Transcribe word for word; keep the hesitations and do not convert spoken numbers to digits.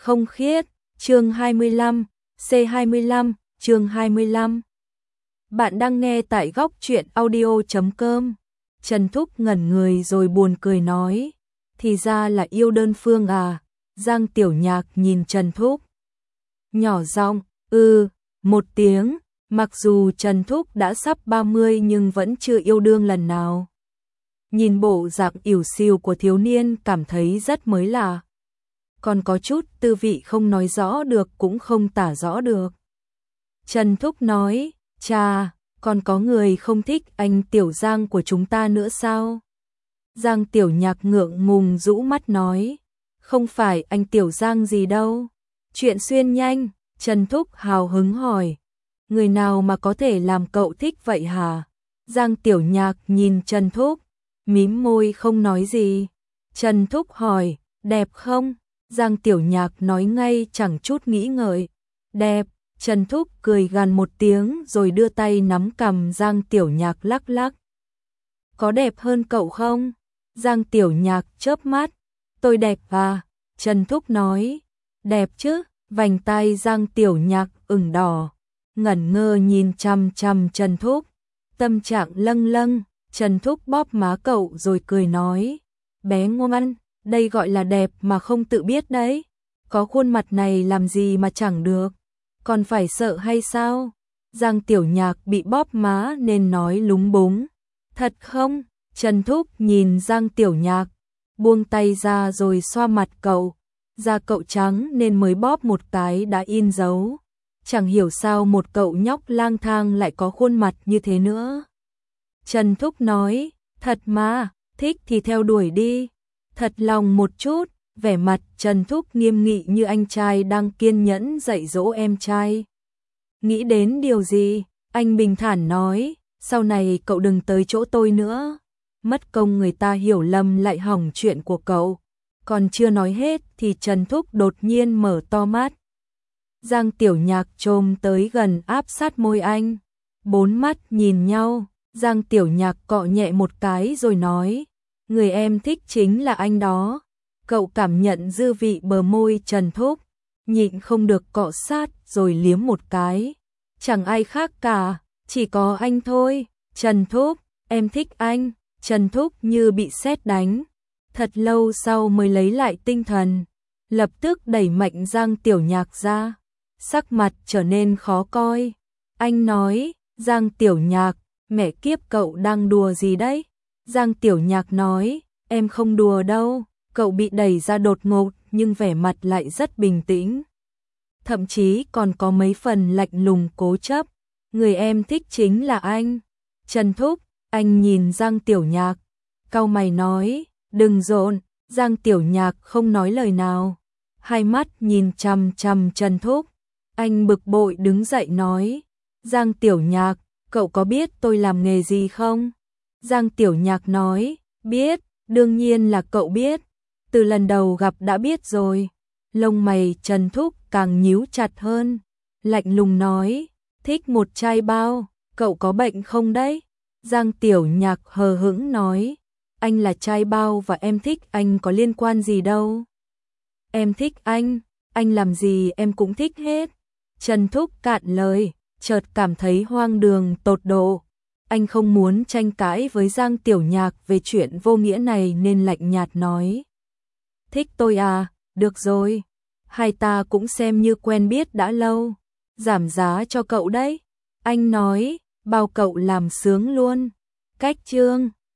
không khiết, chương hai mươi lăm, C hai mươi lăm, chương hai mươi lăm. Bạn đang nghe tại góc truyện audio chấm com. Trần Thúc ngẩn người rồi buồn cười nói, thì ra là yêu đơn phương à. Giang Tiểu Nhạc nhìn Trần Thúc, nhỏ giọng, ư, một tiếng, mặc dù Trần Thúc đã sắp ba mươi nhưng vẫn chưa yêu đương lần nào. Nhìn bộ dạng ỉu xìu của thiếu niên cảm thấy rất mới lạ. Còn có chút tư vị không nói rõ được cũng không tả rõ được. Trần Thúc nói, chà, còn có người không thích anh Tiểu Giang của chúng ta nữa sao? Giang Tiểu Nhạc ngượng ngùng rũ mắt nói, không phải anh Tiểu Giang gì đâu. Chuyện xuyên nhanh, Trần Thúc hào hứng hỏi, người nào mà có thể làm cậu thích vậy hả? Giang Tiểu Nhạc nhìn Trần Thúc, mím môi không nói gì. Trần Thúc hỏi, đẹp không? Giang Tiểu Nhạc nói ngay chẳng chút nghĩ ngợi, đẹp. Trần Thúc cười gằn một tiếng rồi đưa tay nắm cằm Giang Tiểu Nhạc lắc lắc. Có đẹp hơn cậu không? Giang Tiểu Nhạc chớp mắt, tôi đẹp à? Trần Thúc nói, đẹp chứ. Vành tai Giang Tiểu Nhạc ửng đỏ, ngẩn ngơ nhìn chằm chằm Trần Thúc, tâm trạng lâng lâng. Trần Thúc bóp má cậu rồi cười nói, bé ngoan, đây gọi là đẹp mà không tự biết đấy. Có khuôn mặt này làm gì mà chẳng được, còn phải sợ hay sao? Giang Tiểu Nhạc bị bóp má nên nói lúng búng, thật không? Trần Thúc nhìn Giang Tiểu Nhạc, buông tay ra rồi xoa mặt cậu. Da cậu trắng nên mới bóp một cái đã in dấu. Chẳng hiểu sao một cậu nhóc lang thang lại có khuôn mặt như thế nữa. Trần Thúc nói, thật mà, thích thì theo đuổi đi. Thật lòng một chút, vẻ mặt Trần Thúc nghiêm nghị như anh trai đang kiên nhẫn dạy dỗ em trai. Nghĩ đến điều gì? Anh bình thản nói, sau này cậu đừng tới chỗ tôi nữa. Mất công người ta hiểu lầm lại hỏng chuyện của cậu. Còn chưa nói hết thì Trần Thúc đột nhiên mở to mắt. Giang Tiểu Nhạc chồm tới gần áp sát môi anh. Bốn mắt nhìn nhau, Giang Tiểu Nhạc cọ nhẹ một cái rồi nói, người em thích chính là anh đó. Cậu cảm nhận dư vị bờ môi Trần Thúc, nhịn không được cọ sát rồi liếm một cái. Chẳng ai khác cả, chỉ có anh thôi. Trần Thúc, em thích anh. Trần Thúc như bị sét đánh. Thật lâu sau mới lấy lại tinh thần, lập tức đẩy mạnh Giang Tiểu Nhạc ra, sắc mặt trở nên khó coi. Anh nói, Giang Tiểu Nhạc, mẹ kiếp cậu đang đùa gì đấy? Giang Tiểu Nhạc nói, em không đùa đâu. Cậu bị đẩy ra đột ngột nhưng vẻ mặt lại rất bình tĩnh. Thậm chí còn có mấy phần lạnh lùng cố chấp. Người em thích chính là anh. Trần Thúc, anh nhìn Giang Tiểu Nhạc, cau mày nói, đừng rộn. Giang Tiểu Nhạc không nói lời nào, hai mắt nhìn chằm chằm Trần Thúc. Anh bực bội đứng dậy nói, Giang Tiểu Nhạc, cậu có biết tôi làm nghề gì không? Giang Tiểu Nhạc nói, biết, đương nhiên là cậu biết. Từ lần đầu gặp đã biết rồi. Lông mày Trần Thúc càng nhíu chặt hơn, lạnh lùng nói, thích một chai bao, cậu có bệnh không đấy? Giang Tiểu Nhạc hờ hững nói, anh là trai bao và em thích anh có liên quan gì đâu. Em thích anh, anh làm gì em cũng thích hết. Trần Thúc cạn lời, chợt cảm thấy hoang đường tột độ. Anh không muốn tranh cãi với Giang Tiểu Nhạc về chuyện vô nghĩa này nên lạnh nhạt nói, thích tôi à, được rồi. Hai ta cũng xem như quen biết đã lâu, giảm giá cho cậu đấy. Anh nói, bao cậu làm sướng luôn. Cách chương